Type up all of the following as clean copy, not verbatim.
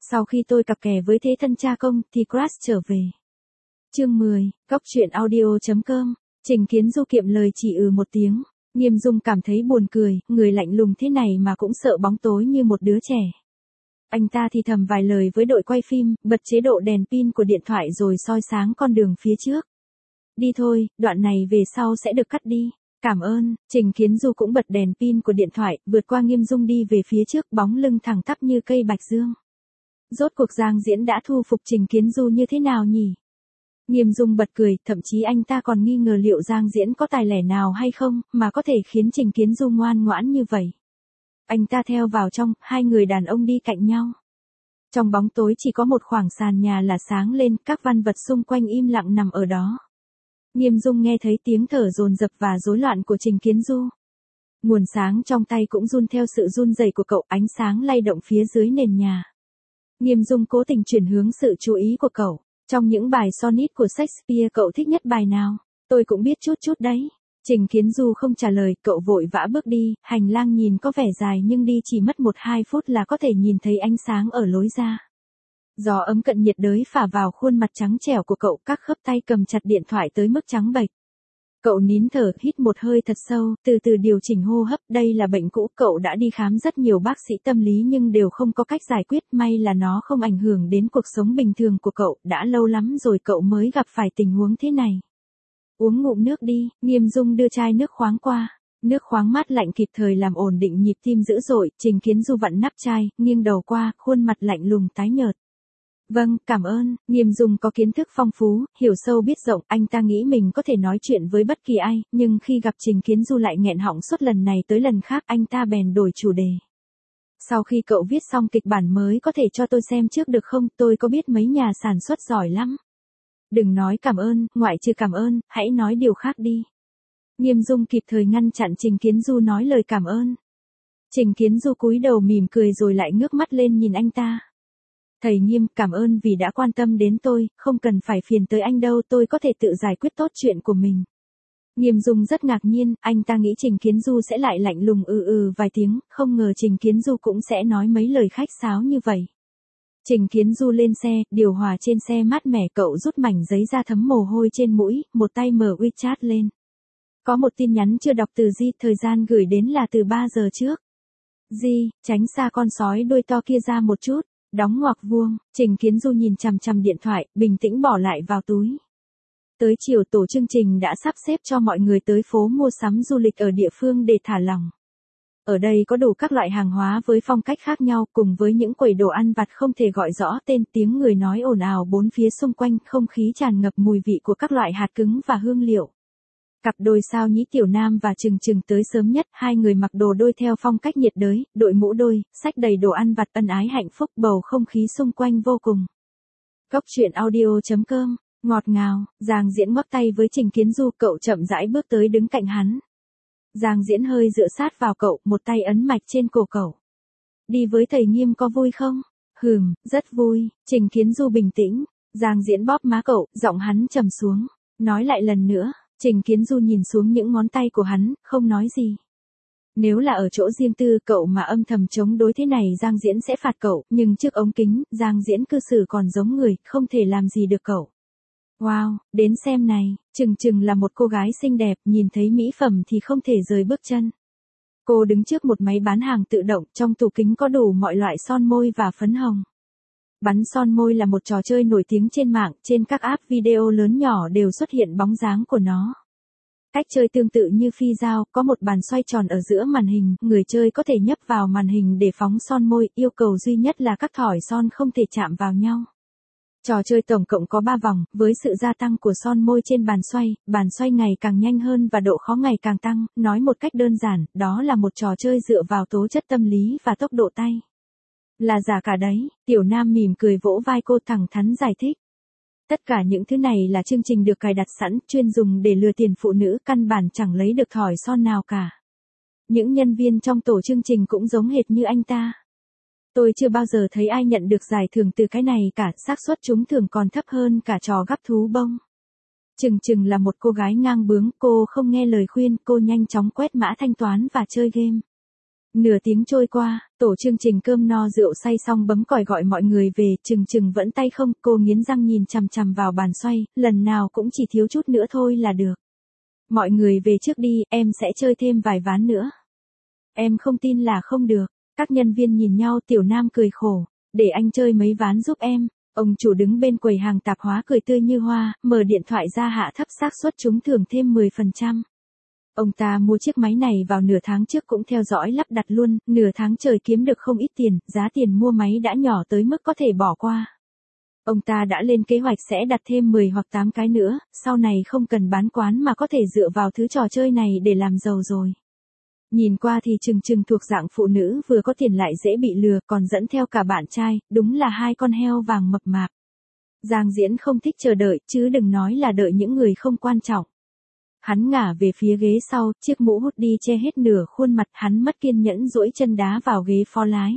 Sau khi tôi cặp kè với thế thân cha công thì crush trở về. Chương 10, Cóc truyện audio.com. Trình Kiến Du kiệm lời chỉ một tiếng. Nghiêm Dung cảm thấy buồn cười, người lạnh lùng thế này mà cũng sợ bóng tối như một đứa trẻ. Anh ta thì thầm vài lời với đội quay phim, bật chế độ đèn pin của điện thoại rồi soi sáng con đường phía trước. Đi thôi, đoạn này về sau sẽ được cắt đi. Cảm ơn. Trình Kiến Du cũng bật đèn pin của điện thoại, vượt qua Nghiêm Dung đi về phía trước, bóng lưng thẳng tắp như cây bạch dương. Rốt cuộc Giang Diễn đã thu phục Trình Kiến Du như thế nào nhỉ? Nghiêm Dung bật cười, thậm chí anh ta còn nghi ngờ liệu Giang Diễn có tài lẻ nào hay không, mà có thể khiến Trình Kiến Du ngoan ngoãn như vậy. Anh ta theo vào trong, hai người đàn ông đi cạnh nhau. Trong bóng tối chỉ có một khoảng sàn nhà là sáng lên, các văn vật xung quanh im lặng nằm ở đó. Nghiêm Dung nghe thấy tiếng thở dồn dập và rối loạn của Trình Kiến Du. Nguồn sáng trong tay cũng run theo sự run rẩy của cậu, ánh sáng lay động phía dưới nền nhà. Nghiêm Dung cố tình chuyển hướng sự chú ý của cậu. Trong những bài sonnet của Shakespeare cậu thích nhất bài nào? Tôi cũng biết chút chút đấy. Trình Kiến Du không trả lời, cậu vội vã bước đi, hành lang nhìn có vẻ dài nhưng đi chỉ mất 1-2 phút là có thể nhìn thấy ánh sáng ở lối ra. Gió ấm cận nhiệt đới phả vào khuôn mặt trắng trẻo của cậu, các khớp tay cầm chặt điện thoại tới mức trắng bệch. Cậu nín thở, hít một hơi thật sâu, từ từ điều chỉnh hô hấp, đây là bệnh cũ, cậu đã đi khám rất nhiều bác sĩ tâm lý nhưng đều không có cách giải quyết, may là nó không ảnh hưởng đến cuộc sống bình thường của cậu, đã lâu lắm rồi cậu mới gặp phải tình huống thế này. Uống ngụm nước đi, Nghiêm Dung đưa chai nước khoáng qua. Nước khoáng mát lạnh kịp thời làm ổn định nhịp tim dữ dội, Trình Kiến Du vặn nắp chai, nghiêng đầu qua, khuôn mặt lạnh lùng tái nhợt. Vâng, cảm ơn. Nghiêm Dung có kiến thức phong phú, hiểu sâu biết rộng, anh ta nghĩ mình có thể nói chuyện với bất kỳ ai, nhưng khi gặp Trình Kiến Du lại nghẹn họng suốt lần này tới lần khác, anh ta bèn đổi chủ đề. Sau khi cậu viết xong kịch bản mới có thể cho tôi xem trước được không, tôi có biết mấy nhà sản xuất giỏi lắm. Đừng nói cảm ơn, ngoại trừ cảm ơn, hãy nói điều khác đi. Nghiêm Dung kịp thời ngăn chặn Trình Kiến Du nói lời cảm ơn. Trình Kiến Du cúi đầu mỉm cười rồi lại ngước mắt lên nhìn anh ta. Thầy Nghiêm, cảm ơn vì đã quan tâm đến tôi, không cần phải phiền tới anh đâu, tôi có thể tự giải quyết tốt chuyện của mình. Nghiêm Dung rất ngạc nhiên, anh ta nghĩ Trình Kiến Du sẽ lại lạnh lùng vài tiếng, không ngờ Trình Kiến Du cũng sẽ nói mấy lời khách sáo như vậy. Trình Kiến Du lên xe, điều hòa trên xe mát mẻ, cậu rút mảnh giấy ra thấm mồ hôi trên mũi, một tay mở WeChat lên. Có một tin nhắn chưa đọc từ Di, thời gian gửi đến là từ 3 giờ trước. Di, tránh xa con sói đuôi to kia ra một chút. Đóng ngoặc vuông, Trình Kiến Du nhìn chằm chằm điện thoại, bình tĩnh bỏ lại vào túi. Tới chiều tổ chương trình đã sắp xếp cho mọi người tới phố mua sắm du lịch ở địa phương để thả lỏng. Ở đây có đủ các loại hàng hóa với phong cách khác nhau, cùng với những quầy đồ ăn vặt không thể gọi rõ tên, tiếng người nói ồn ào bốn phía xung quanh, không khí tràn ngập mùi vị của các loại hạt cứng và hương liệu. Cặp đôi sao nhí Tiểu Nam và Trừng Trừng tới sớm nhất, hai người mặc đồ đôi theo phong cách nhiệt đới, đội mũ đôi, xách đầy đồ ăn vặt, ân ái hạnh phúc, bầu không khí xung quanh vô cùng. Cóc truyện audio.com, ngọt ngào, Giang Diễn ngoắc tay với Trình Kiến Du, cậu chậm rãi bước tới đứng cạnh hắn. Giang Diễn hơi dựa sát vào cậu, một tay ấn mạch trên cổ cậu. Đi với thầy Nghiêm có vui không? Rất vui, Trình Kiến Du bình tĩnh. Giang Diễn bóp má cậu, giọng hắn trầm xuống. Nói lại lần nữa. Trình Kiến Du nhìn xuống những ngón tay của hắn, không nói gì. Nếu là ở chỗ riêng tư cậu mà âm thầm chống đối thế này Giang Diễn sẽ phạt cậu, nhưng trước ống kính, Giang Diễn cư xử còn giống người, không thể làm gì được cậu. Wow, đến xem này, Trừng Trừng là một cô gái xinh đẹp, nhìn thấy mỹ phẩm thì không thể rời bước chân. Cô đứng trước một máy bán hàng tự động, trong tủ kính có đủ mọi loại son môi và phấn hồng. Bắn son môi là một trò chơi nổi tiếng trên mạng, trên các app video lớn nhỏ đều xuất hiện bóng dáng của nó. Cách chơi tương tự như phi dao, có một bàn xoay tròn ở giữa màn hình, người chơi có thể nhấp vào màn hình để phóng son môi, yêu cầu duy nhất là các thỏi son không thể chạm vào nhau. Trò chơi tổng cộng có 3 vòng, với sự gia tăng của son môi trên bàn xoay ngày càng nhanh hơn và độ khó ngày càng tăng, nói một cách đơn giản, đó là một trò chơi dựa vào tố chất tâm lý và tốc độ tay. Là giả cả đấy, Tiểu Nam mỉm cười vỗ vai cô, thẳng thắn giải thích. Tất cả những thứ này là chương trình được cài đặt sẵn, chuyên dùng để lừa tiền phụ nữ, căn bản chẳng lấy được thỏi son nào cả. Những nhân viên trong tổ chương trình cũng giống hệt như anh ta. Tôi chưa bao giờ thấy ai nhận được giải thưởng từ cái này cả, xác suất trúng thưởng còn thấp hơn cả trò gắp thú bông. Trừng Trừng là một cô gái ngang bướng, cô không nghe lời khuyên, cô nhanh chóng quét mã thanh toán và chơi game. Nửa tiếng trôi qua, tổ chương trình cơm no rượu say xong bấm còi gọi mọi người về, chừng vẫn tay không, cô nghiến răng nhìn chằm chằm vào bàn xoay, lần nào cũng chỉ thiếu chút nữa thôi là được. Mọi người về trước đi, em sẽ chơi thêm vài ván nữa. Em không tin là không được. Các nhân viên nhìn nhau, Tiểu Nam cười khổ. Để anh chơi mấy ván giúp em. Ông chủ đứng bên quầy hàng tạp hóa cười tươi như hoa, mở điện thoại ra hạ thấp xác suất trúng thưởng thêm 10%. Ông ta mua chiếc máy này vào nửa tháng trước cũng theo dõi lắp đặt luôn, nửa tháng trời kiếm được không ít tiền, giá tiền mua máy đã nhỏ tới mức có thể bỏ qua. Ông ta đã lên kế hoạch sẽ đặt thêm 10 hoặc 8 cái nữa, sau này không cần bán quán mà có thể dựa vào thứ trò chơi này để làm giàu rồi. Nhìn qua thì chừng thuộc dạng phụ nữ vừa có tiền lại dễ bị lừa, còn dẫn theo cả bạn trai, đúng là hai con heo vàng mập mạp. Giang Diễn không thích chờ đợi, chứ đừng nói là đợi những người không quan trọng. Hắn ngả về phía ghế sau, chiếc mũ hút đi che hết nửa khuôn mặt, hắn mất kiên nhẫn duỗi chân đá vào ghế phó lái.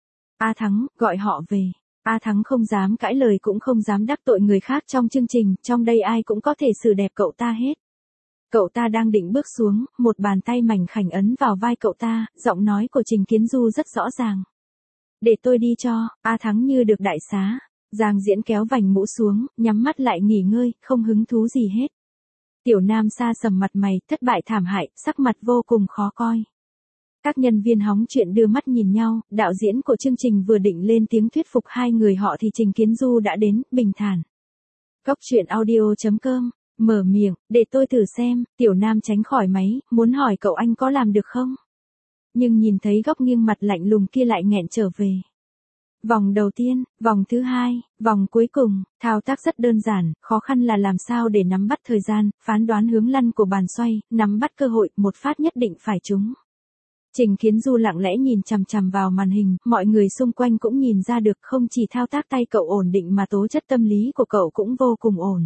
A Thắng, gọi họ về. A Thắng không dám cãi lời cũng không dám đắc tội người khác trong chương trình, trong đây ai cũng có thể xử đẹp cậu ta hết. Cậu ta đang định bước xuống, một bàn tay mảnh khảnh ấn vào vai cậu ta, giọng nói của Trình Kiến Du rất rõ ràng. Để tôi đi cho, A Thắng như được đại xá. Giang Diễn kéo vành mũ xuống, nhắm mắt lại nghỉ ngơi, không hứng thú gì hết. Tiểu Nam sa sầm mặt mày, thất bại thảm hại, sắc mặt vô cùng khó coi. Các nhân viên hóng chuyện đưa mắt nhìn nhau, đạo diễn của chương trình vừa định lên tiếng thuyết phục hai người họ thì Trình Kiến Du đã đến, bình thản. Góc truyện audio.com, mở miệng, để tôi thử xem, Tiểu Nam tránh khỏi máy, muốn hỏi cậu anh có làm được không? Nhưng nhìn thấy góc nghiêng mặt lạnh lùng kia lại nghẹn trở về. Vòng đầu tiên, vòng thứ hai, vòng cuối cùng, thao tác rất đơn giản, khó khăn là làm sao để nắm bắt thời gian, phán đoán hướng lăn của bàn xoay, nắm bắt cơ hội, một phát nhất định phải trúng. Trình Kiến Du lặng lẽ nhìn chằm chằm vào màn hình, mọi người xung quanh cũng nhìn ra được không chỉ thao tác tay cậu ổn định mà tố chất tâm lý của cậu cũng vô cùng ổn.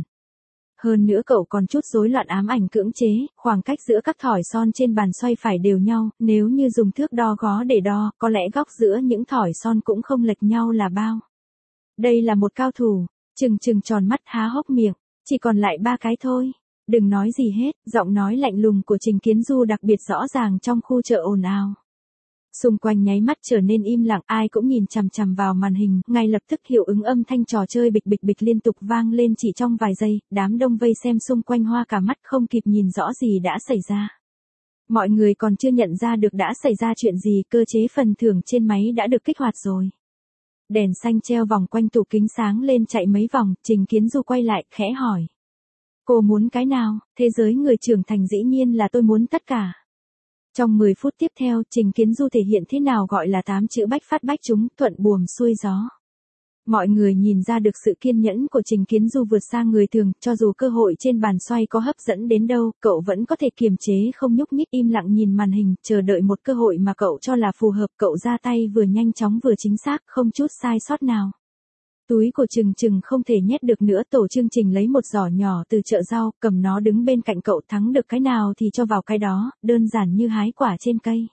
Hơn nữa cậu còn chút rối loạn ám ảnh cưỡng chế, khoảng cách giữa các thỏi son trên bàn xoay phải đều nhau, nếu như dùng thước đo gó để đo, có lẽ góc giữa những thỏi son cũng không lệch nhau là bao. Đây là một cao thủ, trừng tròn mắt há hốc miệng, chỉ còn lại 3 cái thôi. Đừng nói gì hết, giọng nói lạnh lùng của Trình Kiến Du đặc biệt rõ ràng trong khu chợ ồn ào. Xung quanh nháy mắt trở nên im lặng, ai cũng nhìn chằm chằm vào màn hình, ngay lập tức hiệu ứng âm thanh trò chơi bịch bịch liên tục vang lên chỉ trong vài giây, đám đông vây xem xung quanh hoa cả mắt không kịp nhìn rõ gì đã xảy ra. Mọi người còn chưa nhận ra được đã xảy ra chuyện gì, cơ chế phần thưởng trên máy đã được kích hoạt rồi. Đèn xanh treo vòng quanh tủ kính sáng lên chạy mấy vòng, Trình Kiến Du quay lại, khẽ hỏi. Cô muốn cái nào? Thế giới người trưởng thành dĩ nhiên là tôi muốn tất cả. Trong 10 phút tiếp theo, Trình Kiến Du thể hiện thế nào gọi là 8 chữ bách phát bách trúng, thuận buồm xuôi gió. Mọi người nhìn ra được sự kiên nhẫn của Trình Kiến Du vượt xa người thường, cho dù cơ hội trên bàn xoay có hấp dẫn đến đâu, cậu vẫn có thể kiềm chế không nhúc nhích im lặng nhìn màn hình, chờ đợi một cơ hội mà cậu cho là phù hợp, cậu ra tay vừa nhanh chóng vừa chính xác, không chút sai sót nào. Túi của Trừng không thể nhét được nữa, tổ chương trình lấy một giỏ nhỏ từ chợ rau, cầm nó đứng bên cạnh cậu, thắng được cái nào thì cho vào cái đó, đơn giản như hái quả trên cây.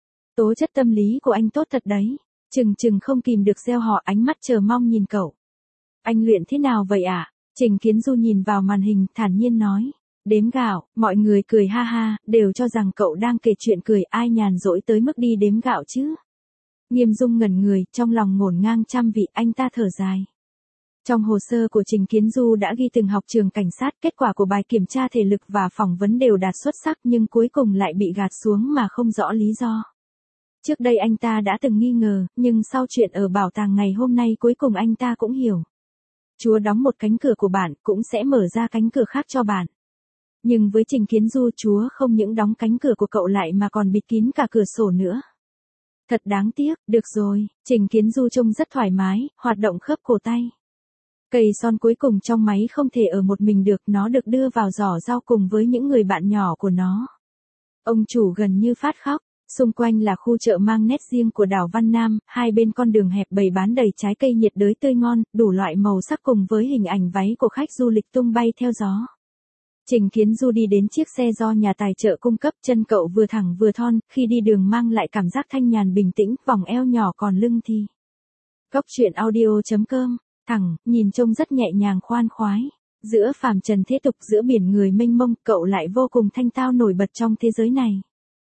Tố chất tâm lý của anh tốt thật đấy. Trừng không kìm được reo hò, ánh mắt chờ mong nhìn cậu. Anh luyện thế nào vậy ạ? Trình Kiến Du nhìn vào màn hình, thản nhiên nói. Đếm gạo, mọi người cười ha ha, đều cho rằng cậu đang kể chuyện cười, ai nhàn rỗi tới mức đi đếm gạo chứ. Nghiêm Dung ngẩn người, trong lòng ngổn ngang trăm vị, anh ta thở dài. Trong hồ sơ của Trình Kiến Du đã ghi từng học trường cảnh sát, kết quả của bài kiểm tra thể lực và phỏng vấn đều đạt xuất sắc nhưng cuối cùng lại bị gạt xuống mà không rõ lý do. Trước đây anh ta đã từng nghi ngờ, nhưng sau chuyện ở bảo tàng ngày hôm nay cuối cùng anh ta cũng hiểu. Chúa đóng một cánh cửa của bạn, cũng sẽ mở ra cánh cửa khác cho bạn. Nhưng với Trình Kiến Du, Chúa không những đóng cánh cửa của cậu lại mà còn bịt kín cả cửa sổ nữa. Thật đáng tiếc, được rồi, Trình Kiến Du trông rất thoải mái, hoạt động khớp cổ tay. Cây son cuối cùng trong máy không thể ở một mình được, nó được đưa vào giỏ rau cùng với những người bạn nhỏ của nó. Ông chủ gần như phát khóc. Xung quanh là khu chợ mang nét riêng của đảo Văn Nam, hai bên con đường hẹp bày bán đầy trái cây nhiệt đới tươi ngon, đủ loại màu sắc cùng với hình ảnh váy của khách du lịch tung bay theo gió. Trình Kiến Du đi đến chiếc xe do nhà tài trợ cung cấp, chân cậu vừa thẳng vừa thon, khi đi đường mang lại cảm giác thanh nhàn bình tĩnh, vòng eo nhỏ còn lưng thì. Góc truyện audio.com, thẳng, nhìn trông rất nhẹ nhàng khoan khoái. Giữa phàm trần thế tục, giữa biển người mênh mông, cậu lại vô cùng thanh tao nổi bật trong thế giới này.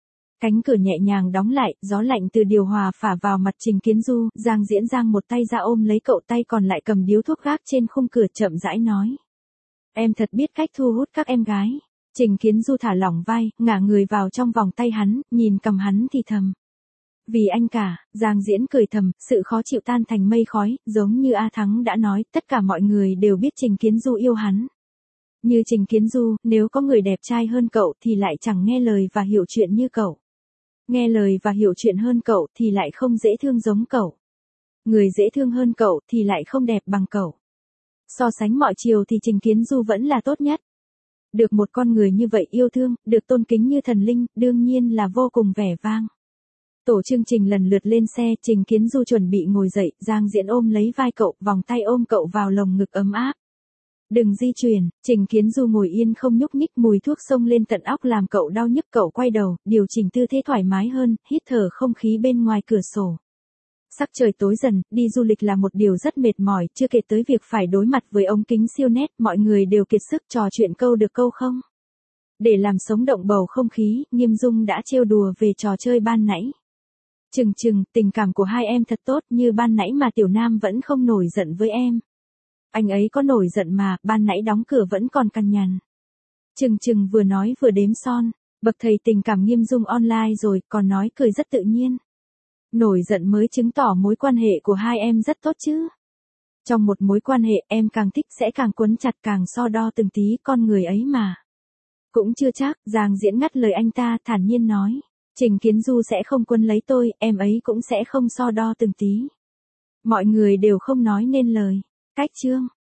Cánh cửa nhẹ nhàng đóng lại, gió lạnh từ điều hòa phả vào mặt Trình Kiến Du, Giang Diễn giang một tay ra ôm lấy cậu, tay còn lại cầm điếu thuốc gác trên khung cửa, chậm rãi nói. Em thật biết cách thu hút các em gái. Trình Kiến Du thả lỏng vai, ngả người vào trong vòng tay hắn, nhìn cầm hắn thì thầm. Vì anh cả, Giang Diễn cười thầm, sự khó chịu tan thành mây khói, giống như A Thắng đã nói, tất cả mọi người đều biết Trình Kiến Du yêu hắn. Như Trình Kiến Du, nếu có người đẹp trai hơn cậu thì lại chẳng nghe lời và hiểu chuyện như cậu. Nghe lời và hiểu chuyện hơn cậu thì lại không dễ thương giống cậu. Người dễ thương hơn cậu thì lại không đẹp bằng cậu. So sánh mọi chiều thì Trình Kiến Du vẫn là tốt nhất. Được một con người như vậy yêu thương, được tôn kính như thần linh, đương nhiên là vô cùng vẻ vang. Tổ chương trình lần lượt lên xe, Trình Kiến Du chuẩn bị ngồi dậy, Giang Diễn ôm lấy vai cậu, vòng tay ôm cậu vào lồng ngực ấm áp. Đừng di chuyển, Trình Kiến Du ngồi yên không nhúc nhích, mùi thuốc xông lên tận óc làm cậu đau nhức, cậu quay đầu, điều chỉnh tư thế thoải mái hơn, hít thở không khí bên ngoài cửa sổ. Sắc trời tối dần, đi du lịch là một điều rất mệt mỏi, chưa kể tới việc phải đối mặt với ống kính siêu nét, mọi người đều kiệt sức, trò chuyện câu được câu không. Để làm sống động bầu không khí, Nghiêm Dung đã trêu đùa về trò chơi ban nãy. Chừng, tình cảm của hai em thật tốt, như ban nãy mà Tiểu Nam vẫn không nổi giận với em. Anh ấy có nổi giận mà, ban nãy đóng cửa vẫn còn cằn nhằn. Chừng vừa nói vừa đếm son, bậc thầy tình cảm Nghiêm Dung online rồi, còn nói cười rất tự nhiên. Nổi giận mới chứng tỏ mối quan hệ của hai em rất tốt chứ. Trong một mối quan hệ, em càng thích sẽ càng quấn chặt, càng so đo từng tí, con người ấy mà. Cũng chưa chắc, Giang Diễn ngắt lời anh ta, thản nhiên nói. Trình Kiến Du sẽ không quấn lấy tôi, em ấy cũng sẽ không so đo từng tí. Mọi người đều không nói nên lời. Cách chương.